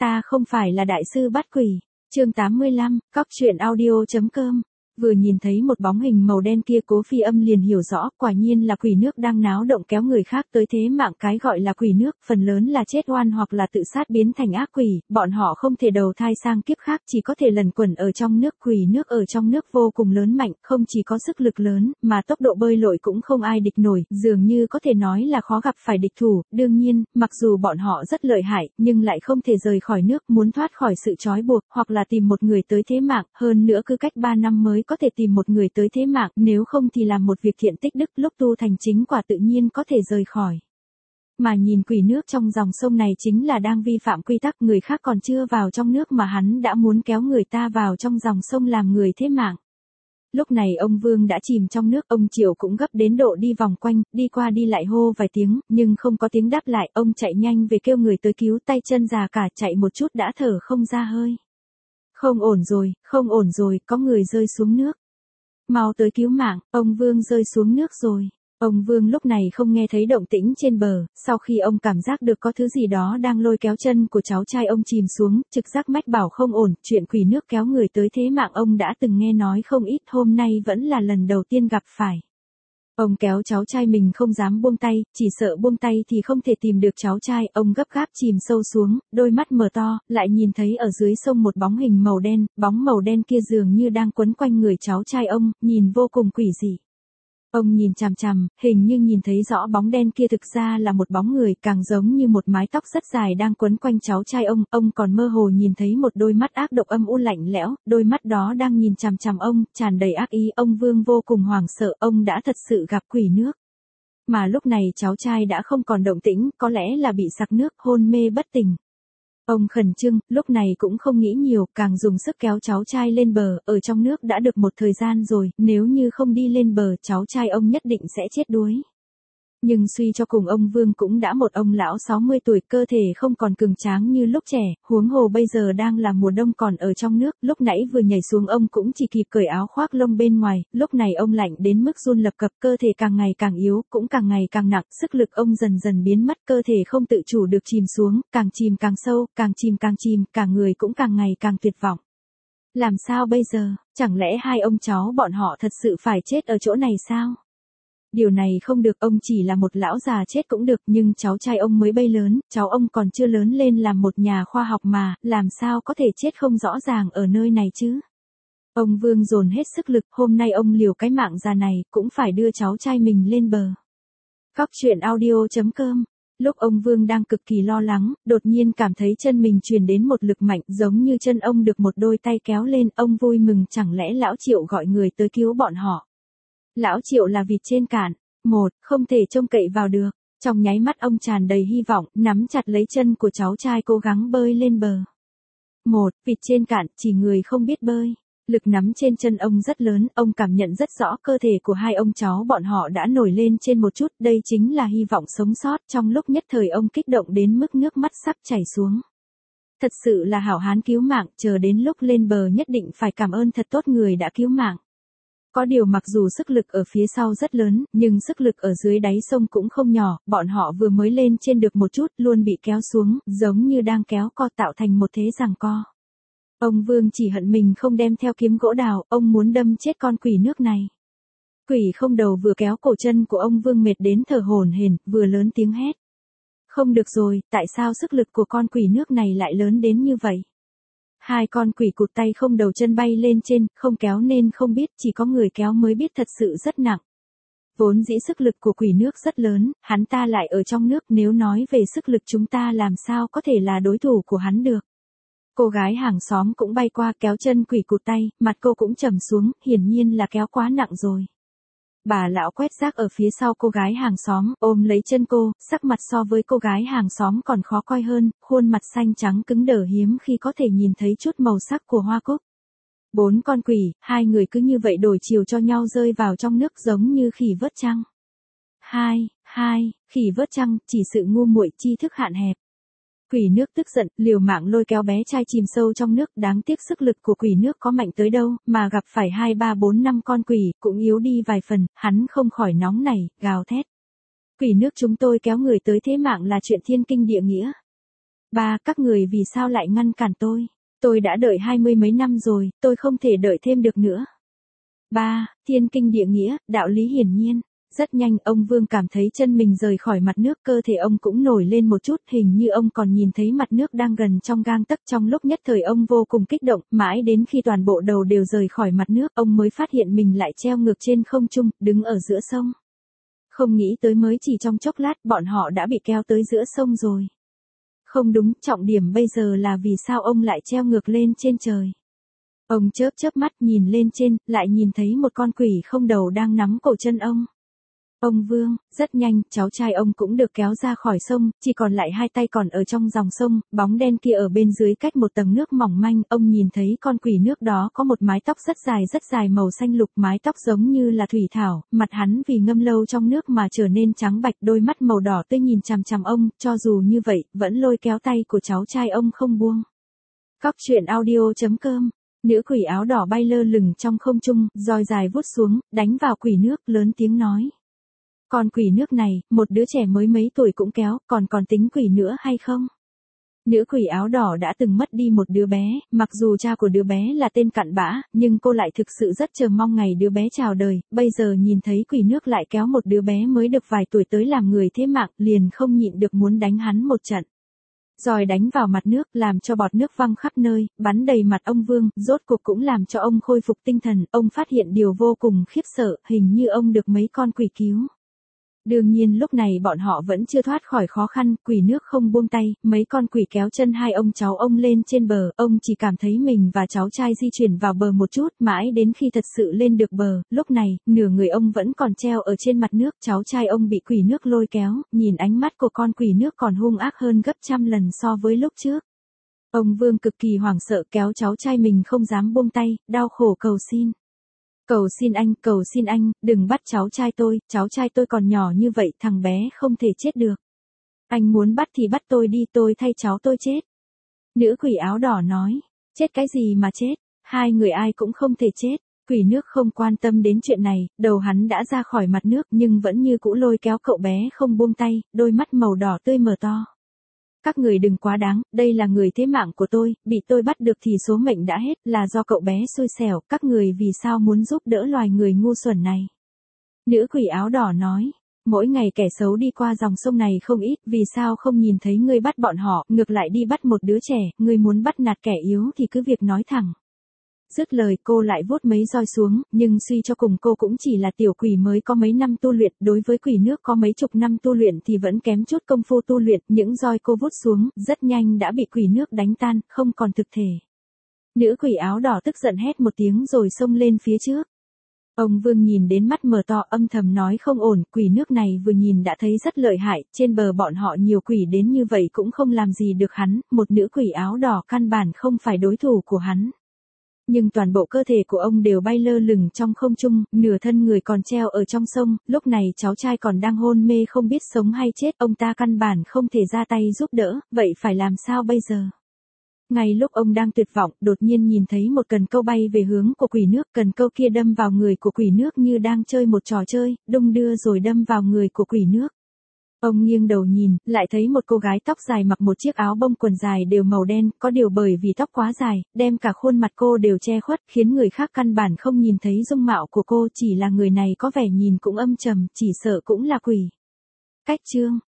ta không phải là đại sư bắt quỷ. Chương 85, cóc-truyện-audio.com. Vừa nhìn thấy một bóng hình màu đen kia, Cố Phi Âm liền hiểu rõ, quả nhiên là quỷ nước đang náo động kéo người khác tới thế mạng. Cái gọi là quỷ nước, phần lớn là chết oan hoặc là tự sát biến thành ác quỷ, bọn họ không thể đầu thai sang kiếp khác, chỉ có thể lẩn quẩn ở trong nước. Quỷ nước ở trong nước vô cùng lớn mạnh, không chỉ có sức lực lớn, mà tốc độ bơi lội cũng không ai địch nổi, dường như có thể nói là khó gặp phải địch thủ. Đương nhiên, mặc dù bọn họ rất lợi hại, nhưng lại không thể rời khỏi nước, muốn thoát khỏi sự trói buộc, hoặc là tìm một người tới thế mạng, hơn nữa cứ cách 3 năm mới có thể tìm một người tới thế mạng, nếu không thì làm một việc thiện tích đức, lúc tu thành chính quả tự nhiên có thể rời khỏi. Mà nhìn quỷ nước trong dòng sông này chính là đang vi phạm quy tắc, người khác còn chưa vào trong nước mà hắn đã muốn kéo người ta vào trong dòng sông làm người thế mạng. Lúc này ông Vương đã chìm trong nước, ông Triệu cũng gấp đến độ đi vòng quanh, đi qua đi lại hô vài tiếng, nhưng không có tiếng đáp lại, ông chạy nhanh về kêu người tới cứu, tay chân già cả, chạy một chút đã thở không ra hơi. Không ổn rồi, có người rơi xuống nước. Mau tới cứu mạng, ông Vương rơi xuống nước rồi. Ông Vương lúc này không nghe thấy động tĩnh trên bờ, sau khi ông cảm giác được có thứ gì đó đang lôi kéo chân của cháu trai ông chìm xuống, trực giác mách bảo không ổn, chuyện quỷ nước kéo người tới thế mạng ông đã từng nghe nói không ít, hôm nay vẫn là lần đầu tiên gặp phải. Ông kéo cháu trai mình không dám buông tay, chỉ sợ buông tay thì không thể tìm được cháu trai, ông gấp gáp chìm sâu xuống, đôi mắt mở to, lại nhìn thấy ở dưới sông một bóng hình màu đen, bóng màu đen kia dường như đang quấn quanh người cháu trai ông, nhìn vô cùng quỷ dị. Ông nhìn chằm chằm, hình như nhìn thấy rõ bóng đen kia thực ra là một bóng người, càng giống như một mái tóc rất dài đang quấn quanh cháu trai ông còn mơ hồ nhìn thấy một đôi mắt ác độc âm u lạnh lẽo, đôi mắt đó đang nhìn chằm chằm ông, tràn đầy ác ý, ông Vương vô cùng hoảng sợ, ông đã thật sự gặp quỷ nước. Mà lúc này cháu trai đã không còn động tĩnh, có lẽ là bị sặc nước, hôn mê bất tỉnh. Ông khẩn trương, lúc này cũng không nghĩ nhiều, càng dùng sức kéo cháu trai lên bờ, ở trong nước đã được một thời gian rồi, nếu như không đi lên bờ, cháu trai ông nhất định sẽ chết đuối. Nhưng suy cho cùng ông Vương cũng đã một ông lão 60 tuổi, cơ thể không còn cường tráng như lúc trẻ, huống hồ bây giờ đang là mùa đông còn ở trong nước, lúc nãy vừa nhảy xuống ông cũng chỉ kịp cởi áo khoác lông bên ngoài, lúc này ông lạnh đến mức run lập cập, cơ thể càng ngày càng yếu, cũng càng ngày càng nặng, sức lực ông dần dần biến mất, cơ thể không tự chủ được chìm xuống, càng chìm càng sâu, càng chìm, cả người cũng càng ngày càng tuyệt vọng. Làm sao bây giờ, chẳng lẽ hai ông cháu bọn họ thật sự phải chết ở chỗ này sao? Điều này không được, ông chỉ là một lão già chết cũng được, nhưng cháu trai ông mới bay lớn, cháu ông còn chưa lớn lên làm một nhà khoa học mà, làm sao có thể chết không rõ ràng ở nơi này chứ? Ông Vương dồn hết sức lực, hôm nay ông liều cái mạng già này, cũng phải đưa cháu trai mình lên bờ. Cóc-truyện-audio.com. Lúc ông Vương đang cực kỳ lo lắng, đột nhiên cảm thấy chân mình truyền đến một lực mạnh, giống như chân ông được một đôi tay kéo lên, ông vui mừng, chẳng lẽ lão Triệu gọi người tới cứu bọn họ. Lão Triệu là vịt trên cạn, không thể trông cậy vào được. Trong nháy mắt ông tràn đầy hy vọng, nắm chặt lấy chân của cháu trai cố gắng bơi lên bờ. Vịt trên cạn, chỉ người không biết bơi. Lực nắm trên chân ông rất lớn, ông cảm nhận rất rõ cơ thể của hai ông cháu bọn họ đã nổi lên trên một chút, đây chính là hy vọng sống sót, trong lúc nhất thời ông kích động đến mức nước mắt sắp chảy xuống. Thật sự là hảo hán cứu mạng, chờ đến lúc lên bờ nhất định phải cảm ơn thật tốt người đã cứu mạng. Có điều mặc dù sức lực ở phía sau rất lớn, nhưng sức lực ở dưới đáy sông cũng không nhỏ, bọn họ vừa mới lên trên được một chút, luôn bị kéo xuống, giống như đang kéo co tạo thành một thế giằng co. Ông Vương chỉ hận mình không đem theo kiếm gỗ đào, ông muốn đâm chết con quỷ nước này. Quỷ không đầu vừa kéo cổ chân của ông Vương mệt đến thở hổn hển, vừa lớn tiếng hét. Không được rồi, tại sao sức lực của con quỷ nước này lại lớn đến như vậy? Hai con quỷ cụt tay không đầu chân bay lên trên, không kéo nên không biết, chỉ có người kéo mới biết thật sự rất nặng. Vốn dĩ sức lực của quỷ nước rất lớn, hắn ta lại ở trong nước, nếu nói về sức lực chúng ta làm sao có thể là đối thủ của hắn được. Cô gái hàng xóm cũng bay qua kéo chân quỷ cụt tay, mặt cô cũng trầm xuống, hiển nhiên là kéo quá nặng rồi. Bà lão quét rác ở phía sau cô gái hàng xóm, ôm lấy chân cô, sắc mặt so với cô gái hàng xóm còn khó coi hơn, khuôn mặt xanh trắng cứng đờ hiếm khi có thể nhìn thấy chút màu sắc của hoa cúc. 4 con quỷ, hai người cứ như vậy đổi chiều cho nhau rơi vào trong nước giống như khỉ vớt trăng. Khỉ vớt trăng, chỉ sự ngu muội tri thức hạn hẹp. Quỷ nước tức giận, liều mạng lôi kéo bé trai chìm sâu trong nước, đáng tiếc sức lực của quỷ nước có mạnh tới đâu, mà gặp phải 2, 3, 4, 5 con quỷ, cũng yếu đi vài phần, hắn không khỏi nóng nảy, gào thét. Quỷ nước chúng tôi kéo người tới thế mạng là chuyện thiên kinh địa nghĩa. Ba, các người vì sao lại ngăn cản tôi? Tôi đã đợi 20 mấy năm rồi, tôi không thể đợi thêm được nữa. Ba, thiên kinh địa nghĩa, đạo lý hiển nhiên. Rất nhanh ông Vương cảm thấy chân mình rời khỏi mặt nước, cơ thể ông cũng nổi lên một chút, hình như ông còn nhìn thấy mặt nước đang gần trong gang tấc. Trong lúc nhất thời ông vô cùng kích động, mãi đến khi toàn bộ đầu đều rời khỏi mặt nước, ông mới phát hiện mình lại treo ngược trên không trung, đứng ở giữa sông. Không nghĩ tới mới chỉ trong chốc lát bọn họ đã bị kéo tới giữa sông rồi. Không đúng, trọng điểm bây giờ là vì sao ông lại treo ngược lên trên trời. Ông chớp chớp mắt nhìn lên trên, lại nhìn thấy một con quỷ không đầu đang nắm cổ chân ông. Ông Vương, rất nhanh, cháu trai ông cũng được kéo ra khỏi sông, chỉ còn lại hai tay còn ở trong dòng sông, bóng đen kia ở bên dưới cách một tầng nước mỏng manh, ông nhìn thấy con quỷ nước đó có một mái tóc rất dài màu xanh lục, mái tóc giống như là thủy thảo, mặt hắn vì ngâm lâu trong nước mà trở nên trắng bạch, đôi mắt màu đỏ tươi nhìn chằm chằm ông, cho dù như vậy, vẫn lôi kéo tay của cháu trai ông không buông. Cóc truyện audio.com. Nữ quỷ áo đỏ bay lơ lửng trong không trung, roi dài vút xuống, đánh vào quỷ nước, lớn tiếng nói. Con quỷ nước này, một đứa trẻ mới mấy tuổi cũng kéo, còn tính quỷ nữa hay không? Nữ quỷ áo đỏ đã từng mất đi một đứa bé, mặc dù cha của đứa bé là tên cặn bã, nhưng cô lại thực sự rất chờ mong ngày đứa bé chào đời, bây giờ nhìn thấy quỷ nước lại kéo một đứa bé mới được vài tuổi tới làm người thế mạng, liền không nhịn được muốn đánh hắn một trận. Roi đánh vào mặt nước, làm cho bọt nước văng khắp nơi, bắn đầy mặt ông Vương, rốt cuộc cũng làm cho ông khôi phục tinh thần, ông phát hiện điều vô cùng khiếp sợ, hình như ông được mấy con quỷ cứu. Đương nhiên lúc này bọn họ vẫn chưa thoát khỏi khó khăn, quỷ nước không buông tay, mấy con quỷ kéo chân hai ông cháu ông lên trên bờ, ông chỉ cảm thấy mình và cháu trai di chuyển vào bờ một chút, mãi đến khi thật sự lên được bờ, lúc này, nửa người ông vẫn còn treo ở trên mặt nước, cháu trai ông bị quỷ nước lôi kéo, nhìn ánh mắt của con quỷ nước còn hung ác hơn gấp trăm lần so với lúc trước. Ông Vương cực kỳ hoảng sợ kéo cháu trai mình không dám buông tay, đau khổ cầu xin. Cầu xin anh, đừng bắt cháu trai tôi còn nhỏ như vậy, thằng bé không thể chết được. Anh muốn bắt thì bắt tôi đi, tôi thay cháu tôi chết. Nữ quỷ áo đỏ nói, chết cái gì mà chết, hai người ai cũng không thể chết. Quỷ nước không quan tâm đến chuyện này, đầu hắn đã ra khỏi mặt nước nhưng vẫn như cũ lôi kéo cậu bé không buông tay, đôi mắt màu đỏ tươi mở to. Các người đừng quá đáng, đây là người thế mạng của tôi, bị tôi bắt được thì số mệnh đã hết, là do cậu bé xui xẻo, các người vì sao muốn giúp đỡ loài người ngu xuẩn này. Nữ quỷ áo đỏ nói, mỗi ngày kẻ xấu đi qua dòng sông này không ít, vì sao không nhìn thấy ngươi bắt bọn họ, ngược lại đi bắt một đứa trẻ, ngươi muốn bắt nạt kẻ yếu thì cứ việc nói thẳng. Dứt lời cô lại vuốt mấy roi xuống, nhưng suy cho cùng cô cũng chỉ là tiểu quỷ mới có mấy năm tu luyện, đối với quỷ nước có mấy chục năm tu luyện thì vẫn kém chút công phu tu luyện, những roi cô vuốt xuống, rất nhanh đã bị quỷ nước đánh tan, không còn thực thể. Nữ quỷ áo đỏ tức giận hét một tiếng rồi xông lên phía trước. Ông Vương nhìn đến mắt mở to âm thầm nói không ổn, quỷ nước này vừa nhìn đã thấy rất lợi hại, trên bờ bọn họ nhiều quỷ đến như vậy cũng không làm gì được hắn, một nữ quỷ áo đỏ căn bản không phải đối thủ của hắn. Nhưng toàn bộ cơ thể của ông đều bay lơ lửng trong không trung, nửa thân người còn treo ở trong sông, lúc này cháu trai còn đang hôn mê không biết sống hay chết, ông ta căn bản không thể ra tay giúp đỡ, vậy phải làm sao bây giờ? Ngay lúc ông đang tuyệt vọng, đột nhiên nhìn thấy một cần câu bay về hướng của quỷ nước, cần câu kia đâm vào người của quỷ nước như đang chơi một trò chơi, đung đưa rồi đâm vào người của quỷ nước. Ông nghiêng đầu nhìn, lại thấy một cô gái tóc dài mặc một chiếc áo bông quần dài đều màu đen, có điều bởi vì tóc quá dài, đem cả khuôn mặt cô đều che khuất, khiến người khác căn bản không nhìn thấy dung mạo của cô, chỉ là người này có vẻ nhìn cũng âm trầm, chỉ sợ cũng là quỷ. Cách chương